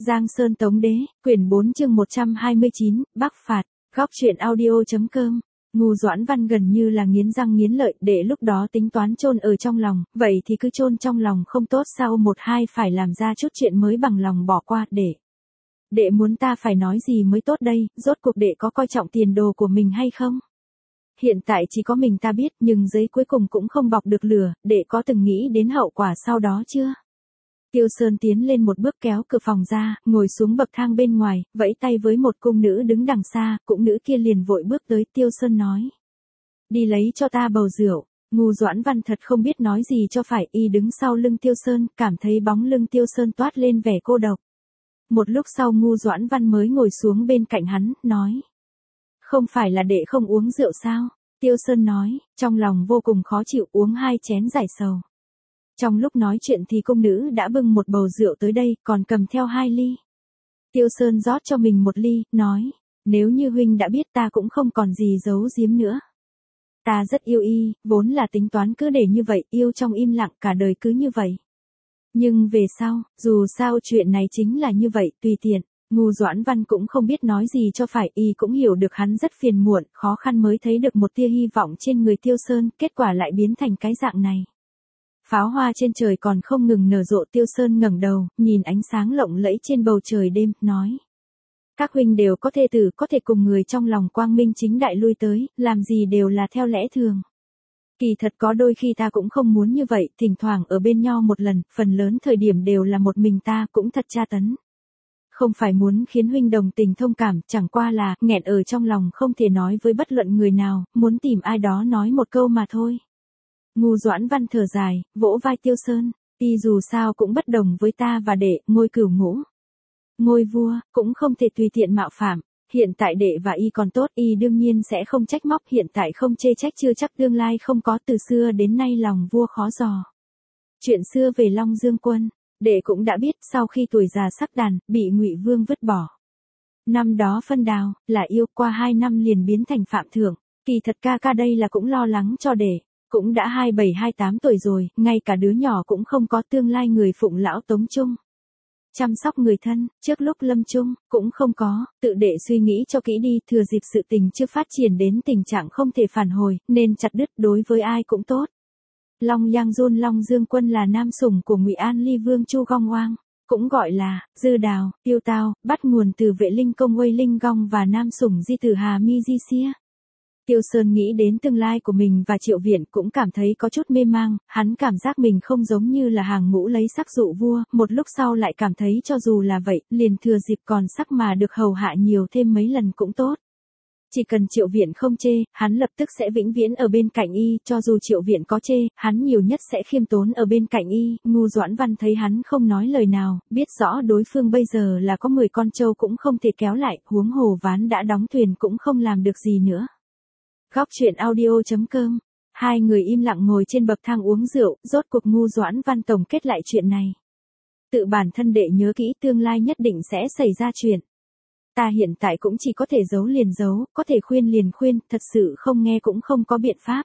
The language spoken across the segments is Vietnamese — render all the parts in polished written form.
Giang Sơn Tống Đế, quyển 4 chương 129, Bắc phạt, góc truyện audio.com. Ngu Doãn Văn gần như là nghiến răng nghiến lợi, để lúc đó tính toán chôn ở trong lòng, vậy thì cứ chôn trong lòng không tốt sao, một hai phải làm ra chút chuyện mới bằng lòng bỏ qua. Đệ muốn ta phải nói gì mới tốt đây, rốt cuộc đệ có coi trọng tiền đồ của mình hay không? Hiện tại chỉ có mình ta biết, nhưng giấy cuối cùng cũng không bọc được lửa, đệ có từng nghĩ đến hậu quả sau đó chưa? Tiêu Sơn tiến lên một bước kéo cửa phòng ra, ngồi xuống bậc thang bên ngoài, vẫy tay với một cung nữ đứng đằng xa, cung nữ kia liền vội bước tới. Tiêu Sơn nói: đi lấy cho ta bầu rượu. Ngu Doãn Văn thật không biết nói gì cho phải, y đứng sau lưng Tiêu Sơn, cảm thấy bóng lưng Tiêu Sơn toát lên vẻ cô độc. Một lúc sau Ngu Doãn Văn mới ngồi xuống bên cạnh hắn, nói: không phải là đệ không uống rượu sao? Tiêu Sơn nói, trong lòng vô cùng khó chịu, uống 2 chén giải sầu. Trong lúc nói chuyện thì cung nữ đã bưng một bầu rượu tới đây, còn cầm theo 2 ly. Tiêu Sơn rót cho mình 1 ly, nói: nếu như huynh đã biết ta cũng không còn gì giấu giếm nữa. Ta rất yêu y, vốn là tính toán cứ để như vậy, yêu trong im lặng cả đời cứ như vậy. Nhưng về sau, dù sao chuyện này chính là như vậy, tùy tiện. Ngu Doãn Văn cũng không biết nói gì cho phải, y cũng hiểu được hắn rất phiền muộn, khó khăn mới thấy được một tia hy vọng trên người Tiêu Sơn, kết quả lại biến thành cái dạng này. Pháo hoa trên trời còn không ngừng nở rộ. Tiêu Sơn ngẩng đầu, nhìn ánh sáng lộng lẫy trên bầu trời đêm, nói: các huynh đều có thê tử, có thể cùng người trong lòng quang minh chính đại lui tới, làm gì đều là theo lẽ thường. Kỳ thật có đôi khi ta cũng không muốn như vậy, thỉnh thoảng ở bên nhau một lần, phần lớn thời điểm đều là một mình ta, cũng thật tra tấn. Không phải muốn khiến huynh đồng tình thông cảm, chẳng qua là nghẹn ở trong lòng không thể nói với bất luận người nào, muốn tìm ai đó nói một câu mà thôi. Ngu Doãn Văn thở dài, vỗ vai Tiêu Sơn: y dù sao cũng bất đồng với ta và đệ, ngôi cửu ngũ, ngôi vua, cũng không thể tùy tiện mạo phạm. Hiện tại đệ và y còn tốt, y đương nhiên sẽ không trách móc, hiện tại không chê trách chưa chắc tương lai không có. Từ xưa đến nay lòng vua khó dò. Chuyện xưa về Long Dương Quân, đệ cũng đã biết, sau khi tuổi già sắc đàn, bị Ngụy Vương vứt bỏ. Năm đó phân đào, là yêu, qua 2 năm liền biến thành phạm thượng. Kỳ thật ca đây là cũng lo lắng cho đệ. Cũng đã 27-28 tuổi rồi, ngay cả đứa nhỏ cũng không có, tương lai người phụng lão Tống Trung. Chăm sóc người thân, trước lúc lâm chung, cũng không có, tự đệ suy nghĩ cho kỹ đi, thừa dịp sự tình chưa phát triển đến tình trạng không thể phản hồi, nên chặt đứt, đối với ai cũng tốt. Long Yang Jun Long Dương Quân là nam sủng của Ngụy An Ly Vương Chu Gong Oang, cũng gọi là Dư Đào, Tiêu Tao, bắt nguồn từ Vệ Linh Công Uây Linh Gong và nam sủng Di Tử Hà Mi Di Xia. Tiêu Sơn nghĩ đến tương lai của mình và Triệu Viện cũng cảm thấy có chút mê mang, hắn cảm giác mình không giống như là hàng ngũ lấy sắc dụ vua, một lúc sau lại cảm thấy cho dù là vậy, liền thừa dịp còn sắc mà được hầu hạ nhiều thêm mấy lần cũng tốt. Chỉ cần Triệu Viện không chê, hắn lập tức sẽ vĩnh viễn ở bên cạnh y, cho dù Triệu Viện có chê, hắn nhiều nhất sẽ khiêm tốn ở bên cạnh y. Ngu Doãn Văn thấy hắn không nói lời nào, biết rõ đối phương bây giờ là có 10 con trâu cũng không thể kéo lại, huống hồ ván đã đóng thuyền cũng không làm được gì nữa. Góc truyện audio.com. Hai người im lặng ngồi trên bậc thang uống rượu, rốt cuộc Ngu Doãn Văn tổng kết lại chuyện này. Tự bản thân đệ nhớ kỹ, tương lai nhất định sẽ xảy ra chuyện. Ta hiện tại cũng chỉ có thể giấu liền giấu, có thể khuyên liền khuyên, thật sự không nghe cũng không có biện pháp.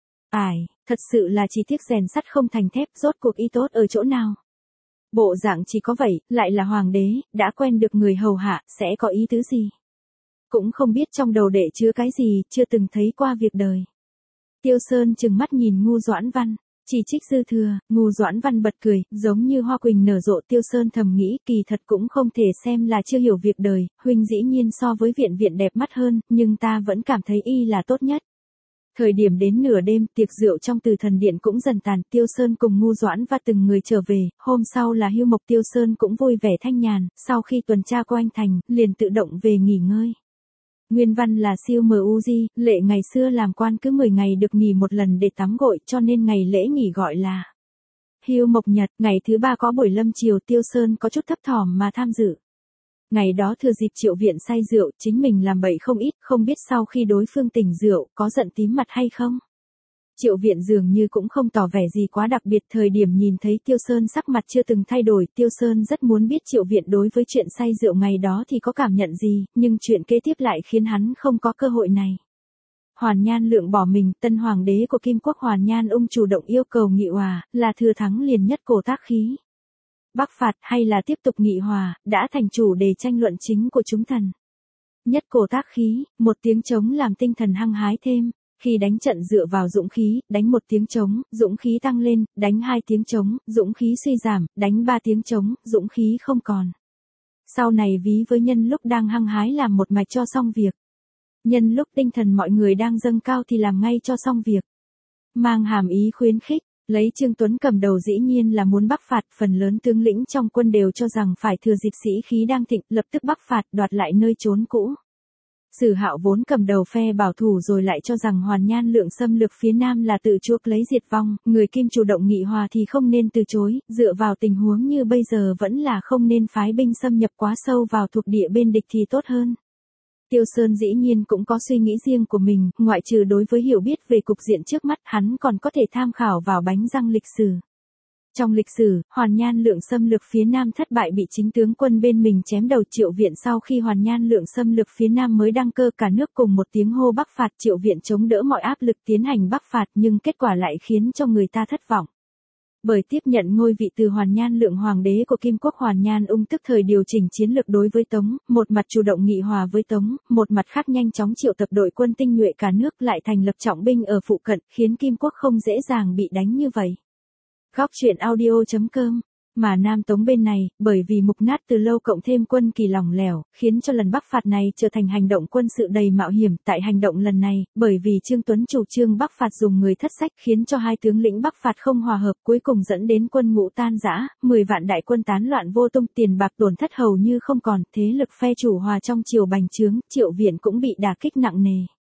Thật sự là chỉ tiếc rèn sắt không thành thép, rốt cuộc y tốt ở chỗ nào. Bộ dạng chỉ có vậy, lại là hoàng đế, đã quen được người hầu hạ, sẽ có ý tứ gì. Cũng không biết trong đầu đệ chứa cái gì, chưa từng thấy qua việc đời. Tiêu Sơn trừng mắt nhìn Ngu Doãn Văn, chỉ trích dư thừa. Ngu Doãn Văn bật cười, giống như hoa quỳnh nở rộ. Tiêu Sơn thầm nghĩ, kỳ thật cũng không thể xem là chưa hiểu việc đời, huynh dĩ nhiên so với Viện đẹp mắt hơn, nhưng ta vẫn cảm thấy y là tốt nhất. Thời điểm đến nửa đêm, tiệc rượu trong Từ Thần Điện cũng dần tàn, Tiêu Sơn cùng Ngu Doãn và từng người trở về, hôm sau là hưu mộc. Tiêu Sơn cũng vui vẻ thanh nhàn, sau khi tuần tra quanh thành, liền tự động về nghỉ ngơi. Nguyên văn là siêu MUZ, lệ ngày xưa làm quan cứ 10 ngày được nghỉ một lần để tắm gội, cho nên ngày lễ nghỉ gọi là hưu mộc nhật. Ngày thứ 3 có buổi lâm chiều, Tiêu Sơn có chút thấp thỏm mà tham dự. Ngày đó thừa dịp Triệu Viện say rượu, chính mình làm bậy không ít, không biết sau khi đối phương tỉnh rượu, có giận tím mặt hay không. Triệu Viện dường như cũng không tỏ vẻ gì quá đặc biệt, thời điểm nhìn thấy Tiêu Sơn sắc mặt chưa từng thay đổi, Tiêu Sơn rất muốn biết Triệu Viện đối với chuyện say rượu ngày đó thì có cảm nhận gì, nhưng chuyện kế tiếp lại khiến hắn không có cơ hội này. Hoàn Nhan Lượng bỏ mình, tân hoàng đế của Kim Quốc Hoàn Nhan Ung chủ động yêu cầu nghị hòa, là thừa thắng liền nhất cổ tác khí. Bắc phạt hay là tiếp tục nghị hòa, đã thành chủ đề tranh luận chính của chúng thần. Nhất cổ tác khí, một tiếng trống làm tinh thần hăng hái thêm. Khi đánh trận dựa vào dũng khí, đánh một tiếng trống, dũng khí tăng lên, đánh hai tiếng trống, dũng khí suy giảm, đánh ba tiếng trống, dũng khí không còn. Sau này ví với nhân lúc đang hăng hái làm một mạch cho xong việc. Nhân lúc tinh thần mọi người đang dâng cao thì làm ngay cho xong việc. Mang hàm ý khuyến khích, lấy Trương Tuấn cầm đầu dĩ nhiên là muốn bắc phạt, phần lớn tướng lĩnh trong quân đều cho rằng phải thừa dịp sĩ khí đang thịnh, lập tức bắc phạt, đoạt lại nơi trốn cũ. Sử Hạo vốn cầm đầu phe bảo thủ rồi lại cho rằng Hoàn Nhan Lượng xâm lược phía Nam là tự chuốc lấy diệt vong, người Kim chủ động nghị hòa thì không nên từ chối, dựa vào tình huống như bây giờ vẫn là không nên phái binh xâm nhập quá sâu vào thuộc địa bên địch thì tốt hơn. Tiêu Sơn dĩ nhiên cũng có suy nghĩ riêng của mình, ngoại trừ đối với hiểu biết về cục diện trước mắt hắn còn có thể tham khảo vào bánh răng lịch sử. Trong lịch sử, Hoàn Nhan Lượng xâm lược phía Nam thất bại bị chính tướng quân bên mình chém đầu. Triệu Viện sau khi Hoàn Nhan Lượng xâm lược phía Nam mới đăng cơ, cả nước cùng một tiếng hô bắc phạt. Triệu Viện chống đỡ mọi áp lực tiến hành bắc phạt nhưng kết quả lại khiến cho người ta thất vọng. Bởi tiếp nhận ngôi vị từ Hoàn Nhan Lượng hoàng đế của Kim Quốc, Hoàn Nhan Ung tức thời điều chỉnh chiến lược đối với Tống, một mặt chủ động nghị hòa với Tống, một mặt khác nhanh chóng triệu tập đội quân tinh nhuệ cả nước lại thành lập trọng binh ở phụ cận, khiến Kim Quốc không dễ dàng bị đánh như vậy. Góc truyện audio.com. Mà Nam Tống bên này, bởi vì mục nát từ lâu cộng thêm quân kỳ lỏng lẻo, khiến cho lần bắc phạt này trở thành hành động quân sự đầy mạo hiểm. Tại hành động lần này, bởi vì Trương Tuấn chủ trương bắc phạt dùng người thất sách khiến cho hai tướng lĩnh bắc phạt không hòa hợp, cuối cùng dẫn đến quân ngũ tan rã, 10 vạn đại quân tán loạn vô tung, tiền bạc tổn thất hầu như không còn, thế lực phe chủ hòa trong triều bành trướng, Triệu Viện cũng bị đả kích nặng nề.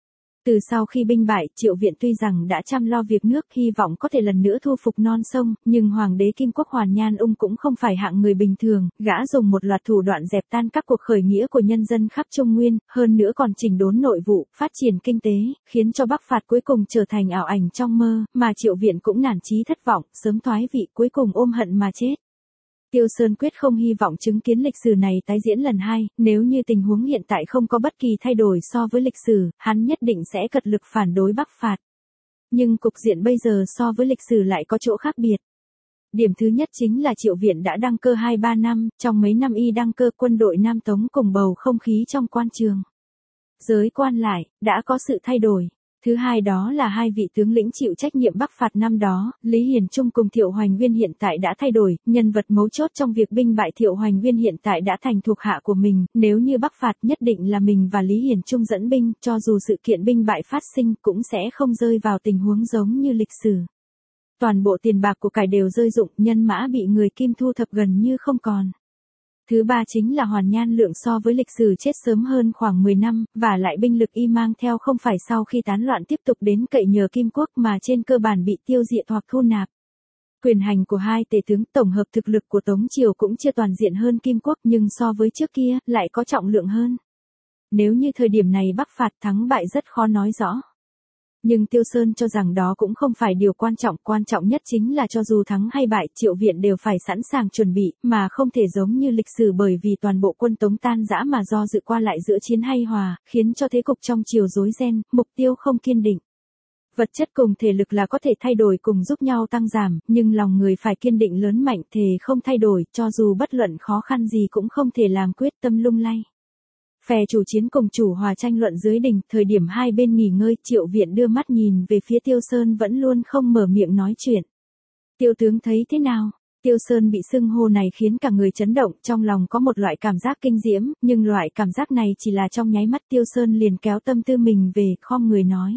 Từ sau khi binh bại, Triệu Viện tuy rằng đã chăm lo việc nước, hy vọng có thể lần nữa thu phục non sông, nhưng Hoàng đế Kim Quốc Hoàn Nhan Ung cũng không phải hạng người bình thường, gã dùng một loạt thủ đoạn dẹp tan các cuộc khởi nghĩa của nhân dân khắp Trung Nguyên, hơn nữa còn chỉnh đốn nội vụ, phát triển kinh tế, khiến cho bắc phạt cuối cùng trở thành ảo ảnh trong mơ, mà Triệu Viện cũng nản chí thất vọng, sớm thoái vị, cuối cùng ôm hận mà chết. Tiêu Sơn quyết không hy vọng chứng kiến lịch sử này tái diễn lần hai, nếu như tình huống hiện tại không có bất kỳ thay đổi so với lịch sử, hắn nhất định sẽ cật lực phản đối bắc phạt. Nhưng cục diện bây giờ so với lịch sử lại có chỗ khác biệt. Điểm thứ nhất chính là Triệu Viện đã đăng cơ 2-3 năm, trong mấy năm y đăng cơ quân đội Nam Tống cùng bầu không khí trong quan trường. Giới quan lại, đã có sự thay đổi. Thứ hai đó là hai vị tướng lĩnh chịu trách nhiệm bắc phạt năm đó, Lý Hiền Trung cùng Thiệu Hoành Viên hiện tại đã thay đổi, nhân vật mấu chốt trong việc binh bại Thiệu Hoành Viên hiện tại đã thành thuộc hạ của mình, nếu như bắc phạt nhất định là mình và Lý Hiền Trung dẫn binh, cho dù sự kiện binh bại phát sinh cũng sẽ không rơi vào tình huống giống như lịch sử. Toàn bộ tiền bạc của cải đều rơi rụng, nhân mã bị người Kim thu thập gần như không còn. Thứ ba chính là Hoàn Nhan Lượng so với lịch sử chết sớm hơn khoảng 10 năm, và lại binh lực y mang theo không phải sau khi tán loạn tiếp tục đến cậy nhờ Kim Quốc mà trên cơ bản bị tiêu diệt hoặc thu nạp. Quyền hành của hai tể tướng, tổng hợp thực lực của Tống Triều cũng chưa toàn diện hơn Kim Quốc nhưng so với trước kia, lại có trọng lượng hơn. Nếu như thời điểm này bắc phạt thắng bại rất khó nói rõ. Nhưng Tiêu Sơn cho rằng đó cũng không phải điều quan trọng nhất chính là cho dù thắng hay bại, Triệu Viện đều phải sẵn sàng chuẩn bị, mà không thể giống như lịch sử bởi vì toàn bộ quân Tống tan rã mà do dự qua lại giữa chiến hay hòa, khiến cho thế cục trong triều rối ren, mục tiêu không kiên định. Vật chất cùng thể lực là có thể thay đổi cùng giúp nhau tăng giảm, nhưng lòng người phải kiên định lớn mạnh, thề không thay đổi, cho dù bất luận khó khăn gì cũng không thể làm quyết tâm lung lay. Phe chủ chiến cùng chủ hòa tranh luận dưới đình, thời điểm hai bên nghỉ ngơi, Triệu Viện đưa mắt nhìn về phía Tiêu Sơn vẫn luôn không mở miệng nói chuyện. Tiêu tướng thấy thế nào? Tiêu Sơn bị xưng hô này khiến cả người chấn động, trong lòng có một loại cảm giác kinh diễm, nhưng loại cảm giác này chỉ là trong nháy mắt. Tiêu Sơn liền kéo tâm tư mình về, khom người nói.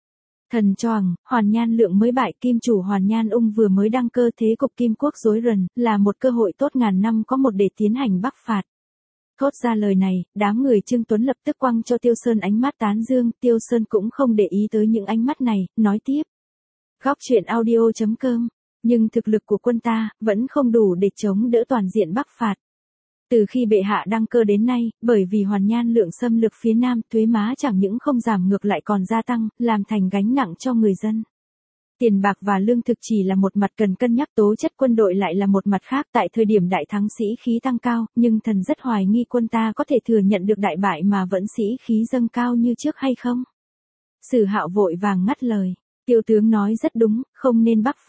Thần choàng, Hoàn Nhan Lượng mới bại, Kim chủ Hoàn Nhan Ung vừa mới đăng cơ, thế cục Kim Quốc rối ren, là một cơ hội tốt ngàn năm có một để tiến hành bắc phạt. Thốt ra lời này, đám người Trương Tuấn lập tức quăng cho Tiêu Sơn ánh mắt tán dương, Tiêu Sơn cũng không để ý tới những ánh mắt này, nói tiếp. Góc truyện audio.com. Nhưng thực lực của quân ta, vẫn không đủ để chống đỡ toàn diện bắc phạt. Từ khi bệ hạ đăng cơ đến nay, bởi vì Hoàn Nhan Lượng xâm lược phía Nam, thuế má chẳng những không giảm ngược lại còn gia tăng, làm thành gánh nặng cho người dân. Tiền bạc và lương thực chỉ là một mặt cần cân nhắc, tố chất quân đội lại là một mặt khác. Tại thời điểm đại thắng sĩ khí tăng cao, nhưng thần rất hoài nghi quân ta có thể thừa nhận được đại bại mà vẫn sĩ khí dâng cao như trước hay không. Sử Hạo vội vàng ngắt lời. Tiêu tướng nói rất đúng, không nên bắc phạt.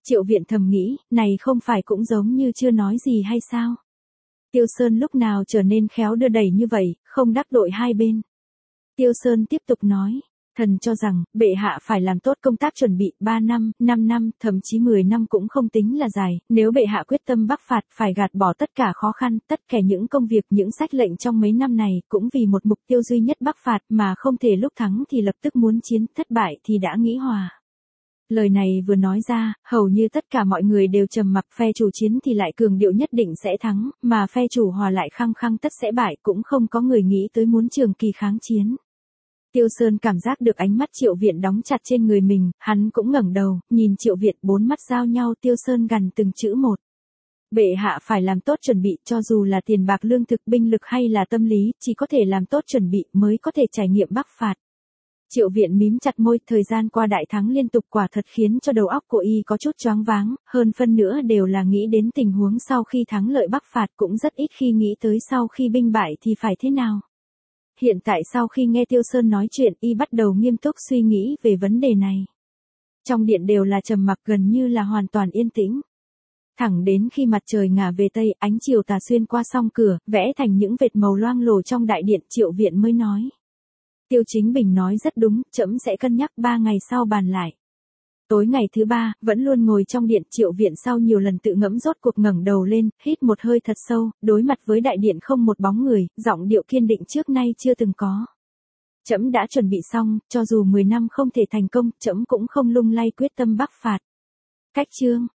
Triệu Viện thầm nghĩ, này không phải cũng giống như chưa nói gì hay sao? Tiêu Sơn lúc nào trở nên khéo đưa đẩy như vậy, không đắc tội hai bên. Tiêu Sơn tiếp tục nói, thần cho rằng, bệ hạ phải làm tốt công tác chuẩn bị 3 năm, 5 năm, thậm chí 10 năm cũng không tính là dài, nếu bệ hạ quyết tâm bắc phạt phải gạt bỏ tất cả khó khăn, tất cả những công việc, những sách lệnh trong mấy năm này, cũng vì một mục tiêu duy nhất bắc phạt mà không thể lúc thắng thì lập tức muốn chiến, thất bại thì đã nghĩ hòa. Lời này vừa nói ra, hầu như tất cả mọi người đều trầm mặc, phe chủ chiến thì lại cường điệu nhất định sẽ thắng, mà phe chủ hòa lại khăng khăng tất sẽ bại, cũng không có người nghĩ tới muốn trường kỳ kháng chiến. Tiêu Sơn cảm giác được ánh mắt Triệu Viện đóng chặt trên người mình, hắn cũng ngẩng đầu, nhìn Triệu Viện, bốn mắt giao nhau. Tiêu Sơn gằn từng chữ một. Bệ hạ phải làm tốt chuẩn bị, cho dù là tiền bạc lương thực binh lực hay là tâm lý, chỉ có thể làm tốt chuẩn bị mới có thể trải nghiệm bắc phạt. Triệu Viện mím chặt môi, thời gian qua đại thắng liên tục quả thật khiến cho đầu óc của y có chút choáng váng, hơn phân nữa đều là nghĩ đến tình huống sau khi thắng lợi bắc phạt, cũng rất ít khi nghĩ tới sau khi binh bại thì phải thế nào. Hiện tại sau khi nghe Tiêu Sơn nói chuyện, y bắt đầu nghiêm túc suy nghĩ về vấn đề này. Trong điện đều là trầm mặc, gần như là hoàn toàn yên tĩnh. Thẳng đến khi mặt trời ngả về tây, ánh chiều tà xuyên qua song cửa, vẽ thành những vệt màu loang lổ trong đại điện, Triệu Viện mới nói. Tiêu Chính Bình nói rất đúng, trẫm sẽ cân nhắc 3 ngày sau bàn lại. Tối ngày thứ 3, vẫn luôn ngồi trong điện, Triệu Viện sau nhiều lần tự ngẫm rốt cuộc ngẩng đầu lên, hít một hơi thật sâu, đối mặt với đại điện không một bóng người, giọng điệu kiên định trước nay chưa từng có. Trẫm đã chuẩn bị xong, cho dù 10 năm không thể thành công, trẫm cũng không lung lay quyết tâm bắc phạt. Cách chương